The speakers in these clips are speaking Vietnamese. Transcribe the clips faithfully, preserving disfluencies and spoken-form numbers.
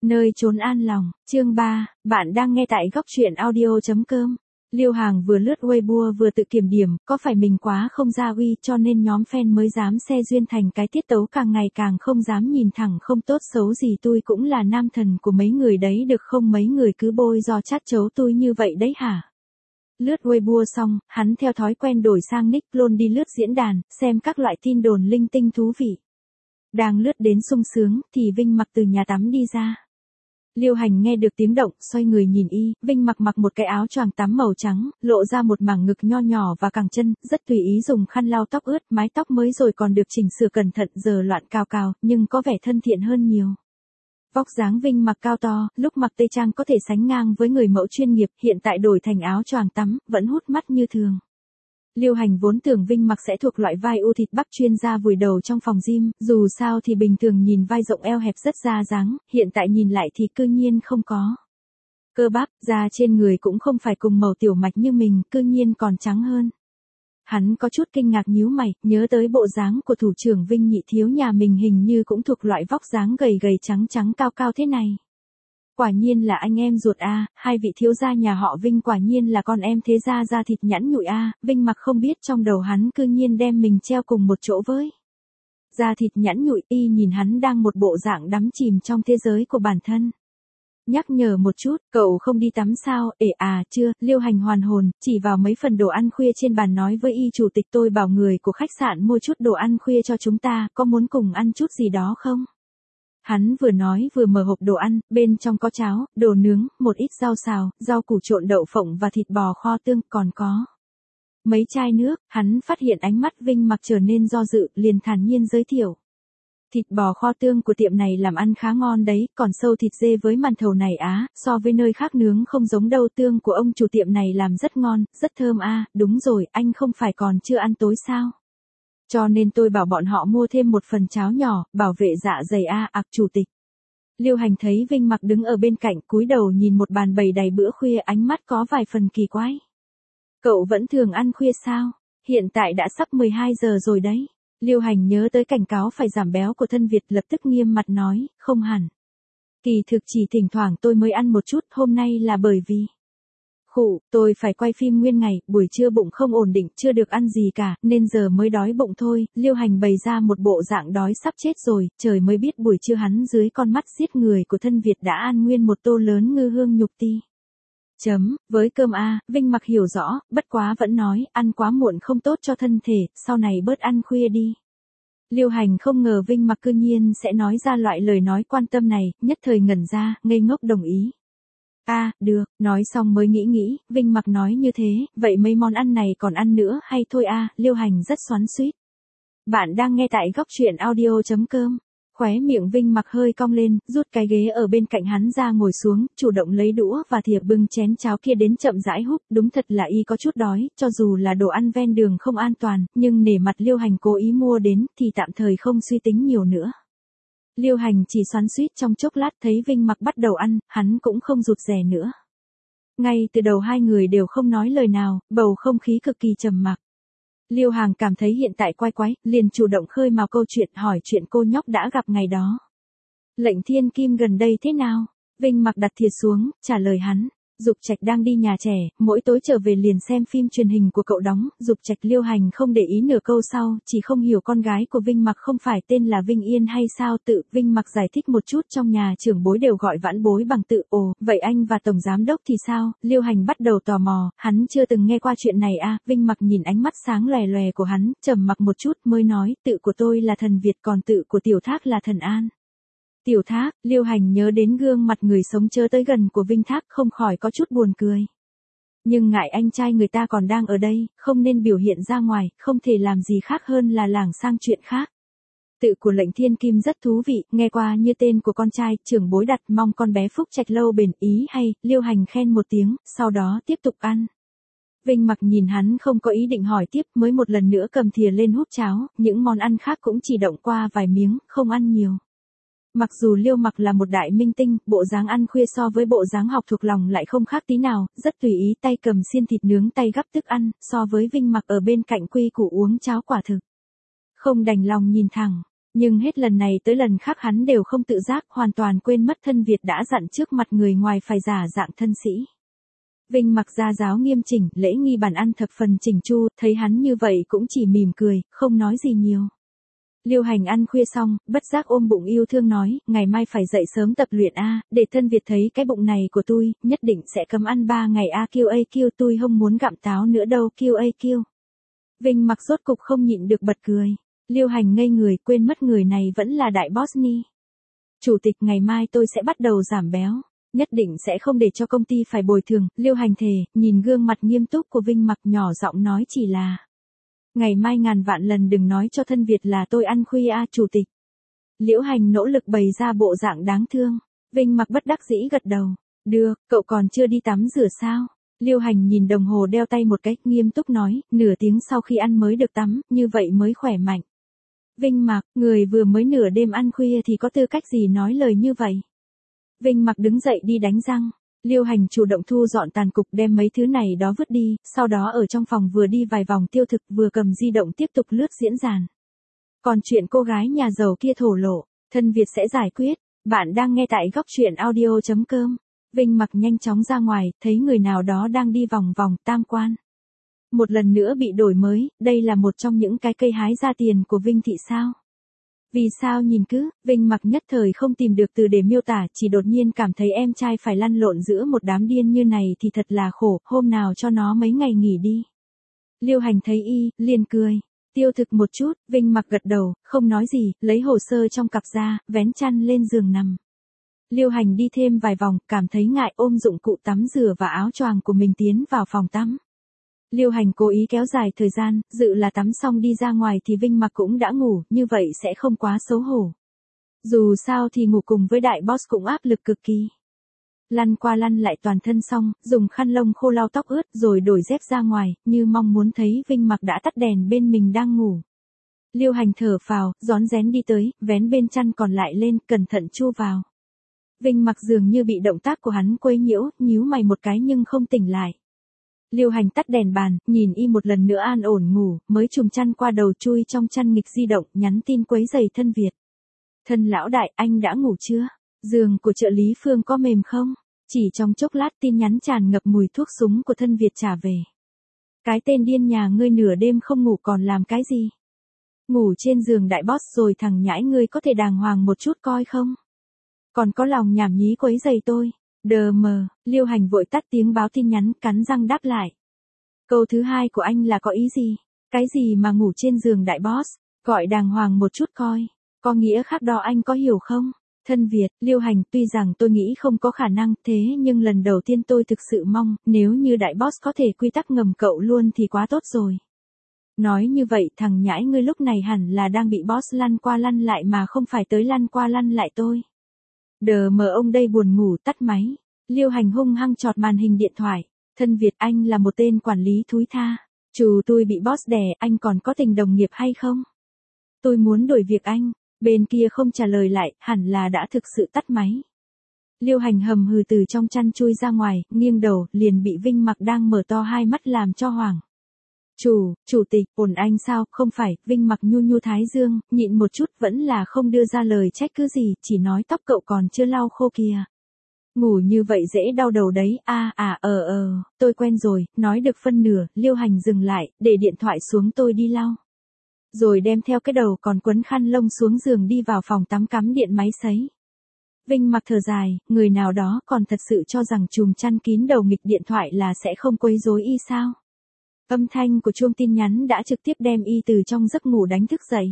Nơi chốn an lòng, chương ba, bạn đang nghe tại góc truyện audio chấm com. Liêu Hàng vừa lướt Weibo vừa tự kiểm điểm, có phải mình quá không ra uy cho nên nhóm fan mới dám xe duyên thành cái tiết tấu càng ngày càng không dám nhìn thẳng không tốt xấu gì tôi cũng là nam thần của mấy người đấy được không mấy người cứ bôi do chát chấu tôi như vậy đấy hả? Lướt Weibo xong, hắn theo thói quen đổi sang nick luôn đi lướt diễn đàn, xem các loại tin đồn linh tinh thú vị. Đang lướt đến sung sướng, thì Vinh mặc từ nhà tắm đi ra. Liêu Hành nghe được tiếng động, xoay người nhìn y, Vinh mặc mặc một cái áo choàng tắm màu trắng, lộ ra một mảng ngực nho nhỏ và cẳng chân, rất tùy ý dùng khăn lau tóc ướt, mái tóc mới rồi còn được chỉnh sửa cẩn thận giờ loạn cào cào, nhưng có vẻ thân thiện hơn nhiều. Vóc dáng Vinh mặc cao to, lúc mặc tây trang có thể sánh ngang với người mẫu chuyên nghiệp, hiện tại đổi thành áo choàng tắm, vẫn hút mắt như thường. Liêu Hành vốn tưởng Vinh mặc sẽ thuộc loại vai u thịt bắp chuyên gia vùi đầu trong phòng gym, dù sao thì bình thường nhìn vai rộng eo hẹp rất ra dáng, hiện tại nhìn lại thì cư nhiên không có. Cơ bắp, da trên người cũng không phải cùng màu tiểu mạch như mình, cư nhiên còn trắng hơn. Hắn có chút kinh ngạc nhíu mày, nhớ tới bộ dáng của thủ trưởng Vinh nhị thiếu nhà mình hình như cũng thuộc loại vóc dáng gầy gầy trắng trắng cao cao thế này. Quả nhiên là anh em ruột a, hai vị thiếu gia nhà họ Vinh quả nhiên là con em thế gia da thịt nhẵn nhụi a, Vinh mặc không biết trong đầu hắn cư nhiên đem mình treo cùng một chỗ với. Da thịt nhẵn nhụi, y nhìn hắn đang một bộ dạng đắm chìm trong thế giới của bản thân. Nhắc nhở một chút, cậu không đi tắm sao, ể à, chưa, Liêu Hành hoàn hồn, chỉ vào mấy phần đồ ăn khuya trên bàn nói với y chủ tịch tôi bảo người của khách sạn mua chút đồ ăn khuya cho chúng ta, có muốn cùng ăn chút gì đó không? Hắn vừa nói vừa mở hộp đồ ăn, bên trong có cháo, đồ nướng, một ít rau xào, rau củ trộn đậu phộng và thịt bò kho tương, còn có mấy chai nước. Hắn phát hiện ánh mắt Vinh mặc trở nên do dự, liền thản nhiên giới thiệu. Thịt bò kho tương của tiệm này làm ăn khá ngon đấy, còn sâu thịt dê với màn thầu này á, so với nơi khác nướng không giống đâu, tương của ông chủ tiệm này làm rất ngon, rất thơm a. Đúng rồi, anh không phải còn chưa ăn tối sao? Cho nên tôi bảo bọn họ mua thêm một phần cháo nhỏ, bảo vệ dạ dày a, ạc chủ tịch. Liêu Hành thấy Vinh mặc đứng ở bên cạnh, cúi đầu nhìn một bàn bày đầy bữa khuya, ánh mắt có vài phần kỳ quái. Cậu vẫn thường ăn khuya sao? Hiện tại đã sắp mười hai giờ rồi đấy. Liêu Hành nhớ tới cảnh cáo phải giảm béo của thân Việt, lập tức nghiêm mặt nói, không hẳn. Kỳ thực chỉ thỉnh thoảng tôi mới ăn một chút, hôm nay là bởi vì khụ, tôi phải quay phim nguyên ngày, buổi trưa bụng không ổn định, chưa được ăn gì cả, nên giờ mới đói bụng thôi. Liêu Hành bày ra một bộ dạng đói sắp chết rồi, trời mới biết buổi trưa hắn dưới con mắt giết người của thân Việt đã ăn nguyên một tô lớn ngư hương nhục ti. Chấm, với cơm a, Vinh mặc hiểu rõ, bất quá vẫn nói, ăn quá muộn không tốt cho thân thể, sau này bớt ăn khuya đi. Liêu Hành không ngờ Vinh mặc cư nhiên sẽ nói ra loại lời nói quan tâm này, nhất thời ngẩn ra, ngây ngốc đồng ý. A, à, được, nói xong mới nghĩ nghĩ, Vinh mặc nói như thế, vậy mấy món ăn này còn ăn nữa hay thôi a, à, Liêu Hành rất xoắn xuýt. Bạn đang nghe tại góc truyện audio chấm com. Khóe miệng Vinh mặc hơi cong lên, rút cái ghế ở bên cạnh hắn ra ngồi xuống, chủ động lấy đũa và thìa bưng chén cháo kia đến chậm rãi húp, đúng thật là y có chút đói, cho dù là đồ ăn ven đường không an toàn, nhưng nể mặt Liêu Hành cố ý mua đến, thì tạm thời không suy tính nhiều nữa. Liêu Hành chỉ xoắn xuýt trong chốc lát thấy Vinh mặc bắt đầu ăn, hắn cũng không rụt rè nữa. Ngay từ đầu hai người đều không nói lời nào, bầu không khí cực kỳ trầm mặc. Liêu Hàng cảm thấy hiện tại quái quái, liền chủ động khơi mào câu chuyện, hỏi chuyện cô nhóc đã gặp ngày đó. Lệnh Thiên Kim gần đây thế nào? Vinh mặc đặt thìa xuống, trả lời hắn. Dục Trạch đang đi nhà trẻ, mỗi tối trở về liền xem phim truyền hình của cậu đóng. Dục Trạch. Liêu Hành không để ý nửa câu sau, chỉ không hiểu con gái của Vinh mặc không phải tên là Vinh Yên hay sao. Tự Vinh mặc giải thích một chút, trong nhà trưởng bối đều gọi vãn bối bằng tự. Ồ, vậy anh và tổng giám đốc thì sao? Liêu Hành bắt đầu tò mò, hắn chưa từng nghe qua chuyện này à. Vinh mặc nhìn ánh mắt sáng lòe lòe của hắn, trầm mặc một chút mới nói, tự của tôi là thần Việt, còn tự của Tiểu Thác là thần An. Tiểu Thác, Liêu Hành nhớ đến gương mặt người sống chớ tới gần của Vinh Thác, không khỏi có chút buồn cười. Nhưng ngại anh trai người ta còn đang ở đây, không nên biểu hiện ra ngoài, không thể làm gì khác hơn là lảng sang chuyện khác. Tự của Lệnh Thiên Kim rất thú vị, nghe qua như tên của con trai, trưởng bối đặt, mong con bé Phúc Trạch lâu bền, ý hay. Liêu Hành khen một tiếng, sau đó tiếp tục ăn. Vinh mặc nhìn hắn không có ý định hỏi tiếp, mới một lần nữa cầm thìa lên húp cháo, những món ăn khác cũng chỉ động qua vài miếng, không ăn nhiều. Mặc dù Liêu mặc là một đại minh tinh, bộ dáng ăn khuya so với bộ dáng học thuộc lòng lại không khác tí nào, rất tùy ý, tay cầm xiên thịt nướng tay gắp thức ăn, so với Vinh mặc ở bên cạnh quy củ uống cháo quả thực. Không đành lòng nhìn thẳng. Nhưng hết lần này tới lần khác hắn đều không tự giác, hoàn toàn quên mất thân Việt đã dặn trước mặt người ngoài phải giả dạng thân sĩ. Vinh mặc ra giáo nghiêm chỉnh, lễ nghi bàn ăn thập phần chỉnh chu, thấy hắn như vậy cũng chỉ mỉm cười, không nói gì nhiều. Liêu Hành ăn khuya xong, bất giác ôm bụng yêu thương nói, ngày mai phải dậy sớm tập luyện a, để thân Việt thấy cái bụng này của tôi, nhất định sẽ cấm ăn ba ngày a kêu a kêu tôi không muốn gặm táo nữa đâu kêu a kêu. Vinh mặc rốt cục không nhịn được bật cười. Liêu Hành ngây người, quên mất người này vẫn là đại boss ni. Chủ tịch, ngày mai tôi sẽ bắt đầu giảm béo. Nhất định sẽ không để cho công ty phải bồi thường. Liêu Hành thề, nhìn gương mặt nghiêm túc của Vinh mặc nhỏ giọng nói chỉ là. Ngày mai ngàn vạn lần đừng nói cho thân Việt là tôi ăn khuya a chủ tịch. Liễu Hành nỗ lực bày ra bộ dạng đáng thương. Vinh mặc bất đắc dĩ gật đầu. Được, cậu còn chưa đi tắm rửa sao? Liêu Hành nhìn đồng hồ đeo tay một cách nghiêm túc nói, nửa tiếng sau khi ăn mới được tắm, như vậy mới khỏe mạnh. Vinh mặc, người vừa mới nửa đêm ăn khuya thì có tư cách gì nói lời như vậy? Vinh mặc đứng dậy đi đánh răng. Liêu Hành chủ động thu dọn tàn cục đem mấy thứ này đó vứt đi, sau đó ở trong phòng vừa đi vài vòng tiêu thực vừa cầm di động tiếp tục lướt diễn đàn. Còn chuyện cô gái nhà giàu kia thổ lộ, thân Việt sẽ giải quyết. Bạn đang nghe tại góc truyện audio chấm com. Vinh mặc nhanh chóng ra ngoài, thấy người nào đó đang đi vòng vòng tam quan. Một lần nữa bị đổi mới, đây là một trong những cái cây hái ra tiền của Vinh thị sao? Vì sao nhìn cứ, Vinh mặc nhất thời không tìm được từ để miêu tả, chỉ đột nhiên cảm thấy em trai phải lăn lộn giữa một đám điên như này thì thật là khổ, hôm nào cho nó mấy ngày nghỉ đi. Liêu Hành thấy y, liền cười. Tiêu thực một chút, Vinh mặc gật đầu, không nói gì, lấy hồ sơ trong cặp ra, vén chăn lên giường nằm. Liêu Hành đi thêm vài vòng, cảm thấy ngại ôm dụng cụ tắm rửa và áo choàng của mình tiến vào phòng tắm. Liêu Hành cố ý kéo dài thời gian, dự là tắm xong đi ra ngoài thì Vinh mặc cũng đã ngủ, như vậy sẽ không quá xấu hổ. Dù sao thì ngủ cùng với đại boss cũng áp lực cực kỳ. Lăn qua lăn lại toàn thân xong, dùng khăn lông khô lau tóc ướt rồi đổi dép ra ngoài, như mong muốn thấy Vinh mặc đã tắt đèn bên mình đang ngủ. Liêu Hành thở phào, rón rén đi tới, vén bên chăn còn lại lên, cẩn thận chu vào. Vinh mặc dường như bị động tác của hắn quấy nhiễu, nhíu mày một cái nhưng không tỉnh lại. Liêu Hành tắt đèn bàn, nhìn y một lần nữa an ổn ngủ, mới trùm chăn qua đầu chui trong chăn nghịch di động, nhắn tin quấy giày thân Việt. Thân lão đại, anh đã ngủ chưa? Giường của trợ lý Phương có mềm không? Chỉ trong chốc lát tin nhắn tràn ngập mùi thuốc súng của thân Việt trả về. Cái tên điên nhà ngươi nửa đêm không ngủ còn làm cái gì? Ngủ trên giường đại boss rồi thằng nhãi ngươi có thể đàng hoàng một chút coi không? Còn có lòng nhảm nhí quấy giày tôi. Đờ mờ, Liêu Hành vội tắt tiếng báo tin nhắn, cắn răng đáp lại. Câu thứ hai của anh là có ý gì? Cái gì mà ngủ trên giường đại boss? Gọi đàng hoàng một chút coi. Có nghĩa khác đó anh có hiểu không? Thân Việt, Liêu Hành, tuy rằng tôi nghĩ không có khả năng, thế nhưng lần đầu tiên tôi thực sự mong, nếu như đại boss có thể quy tắc ngầm cậu luôn thì quá tốt rồi. Nói như vậy thằng nhãi ngươi lúc này hẳn là đang bị boss lăn qua lăn lại mà không phải tới lăn qua lăn lại tôi. Đờ mờ ông đây buồn ngủ tắt máy. Liêu Hành hung hăng chọt màn hình điện thoại. Thân Việt, anh là một tên quản lý thúi tha. Chú tôi bị boss đè, anh còn có tình đồng nghiệp hay không? Tôi muốn đổi việc anh. Bên kia không trả lời lại, hẳn là đã thực sự tắt máy. Liêu Hành hầm hừ từ trong chăn chui ra ngoài, nghiêng đầu, liền bị Vinh mặc đang mở to hai mắt làm cho hoảng. Chủ, chủ tịch, ổn anh sao, không phải, Vinh mặc nhu nhu thái dương, nhịn một chút vẫn là không đưa ra lời trách cứ gì, chỉ nói tóc cậu còn chưa lau khô kìa. Ngủ như vậy dễ đau đầu đấy, a à ờ ờ, tôi quen rồi, nói được phân nửa, Liêu Hành dừng lại, để điện thoại xuống tôi đi lau. Rồi đem theo cái đầu còn quấn khăn lông xuống giường đi vào phòng tắm cắm điện máy sấy. Vinh mặc thở dài, người nào đó còn thật sự cho rằng chùm chăn kín đầu nghịch điện thoại là sẽ không quấy rối y sao? Âm thanh của chuông tin nhắn đã trực tiếp đem y từ trong giấc ngủ đánh thức dậy.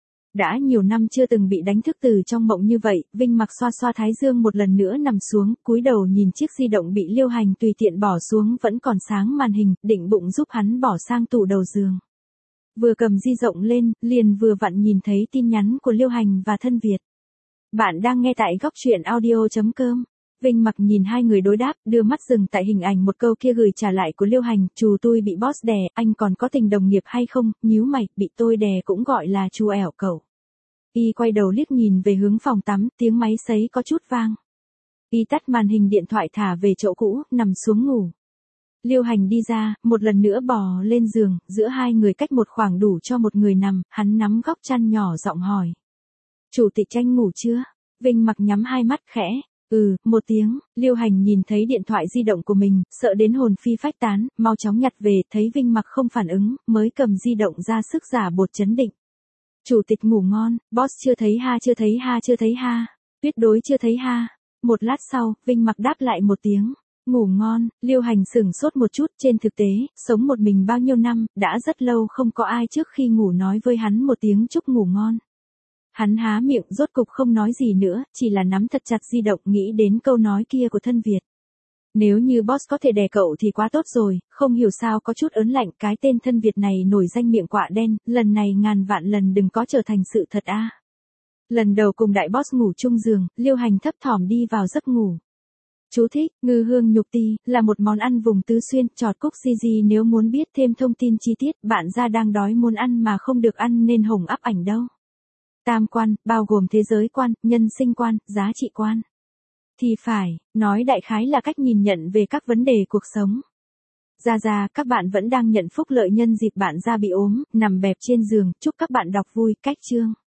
Đã nhiều năm chưa từng bị đánh thức từ trong mộng như vậy, Vinh mặc xoa xoa thái dương một lần nữa nằm xuống, cúi đầu nhìn chiếc di động bị Liêu Hành tùy tiện bỏ xuống vẫn còn sáng màn hình, định bụng giúp hắn bỏ sang tủ đầu giường. Vừa cầm di rộng lên, liền vừa vặn nhìn thấy tin nhắn của Liêu Hành và thân Việt. Bạn đang nghe tại góc truyện audio chấm com. Vinh mặc nhìn hai người đối đáp, đưa mắt dừng tại hình ảnh một câu kia gửi trả lại của Liêu Hành, chú tôi bị boss đè, anh còn có tình đồng nghiệp hay không, nhíu mày, bị tôi đè cũng gọi là chú ẻo cẩu. Y quay đầu liếc nhìn về hướng phòng tắm, tiếng máy sấy có chút vang. Y tắt màn hình điện thoại thả về chỗ cũ, nằm xuống ngủ. Liêu Hành đi ra, một lần nữa bò lên giường, giữa hai người cách một khoảng đủ cho một người nằm, hắn nắm góc chăn nhỏ giọng hỏi. Chủ tịch Tranh ngủ chưa? Vinh Mặc nhắm hai mắt khẽ. Ừ, một tiếng. Liêu Hành nhìn thấy điện thoại di động của mình, sợ đến hồn phi phách tán, mau chóng nhặt về, thấy Vinh Mặc không phản ứng, mới cầm di động ra sức giả bột chấn định. Chủ tịch ngủ ngon, boss chưa thấy ha chưa thấy ha chưa thấy ha. Tuyệt đối chưa thấy ha. Một lát sau, Vinh Mặc đáp lại một tiếng. Ngủ ngon. Liêu Hành sửng sốt một chút, trên thực tế, sống một mình bao nhiêu năm, đã rất lâu không có ai trước khi ngủ nói với hắn một tiếng chúc ngủ ngon. Hắn há miệng rốt cục không nói gì nữa, chỉ là nắm thật chặt di động nghĩ đến câu nói kia của thân Việt. Nếu như boss có thể đè cậu thì quá tốt rồi, không hiểu sao có chút ớn lạnh, cái tên thân Việt này nổi danh miệng quạ đen, lần này ngàn vạn lần đừng có trở thành sự thật a. Lần đầu cùng đại boss ngủ chung giường, Liêu Hành thấp thỏm đi vào giấc ngủ. Chú thích, ngư hương nhục ti, là một món ăn vùng Tứ Xuyên, chọt cúc xê giê. Nếu muốn biết thêm thông tin chi tiết, bạn ra đang đói muốn ăn mà không được ăn nên hồng ắp ảnh đâu. Tam quan, bao gồm thế giới quan, nhân sinh quan, giá trị quan. Thì phải, nói đại khái là cách nhìn nhận về các vấn đề cuộc sống. Ra ra, các bạn vẫn đang nhận phúc lợi nhân dịp bạn ra bị ốm, nằm bẹp trên giường, chúc các bạn đọc vui, cách chương.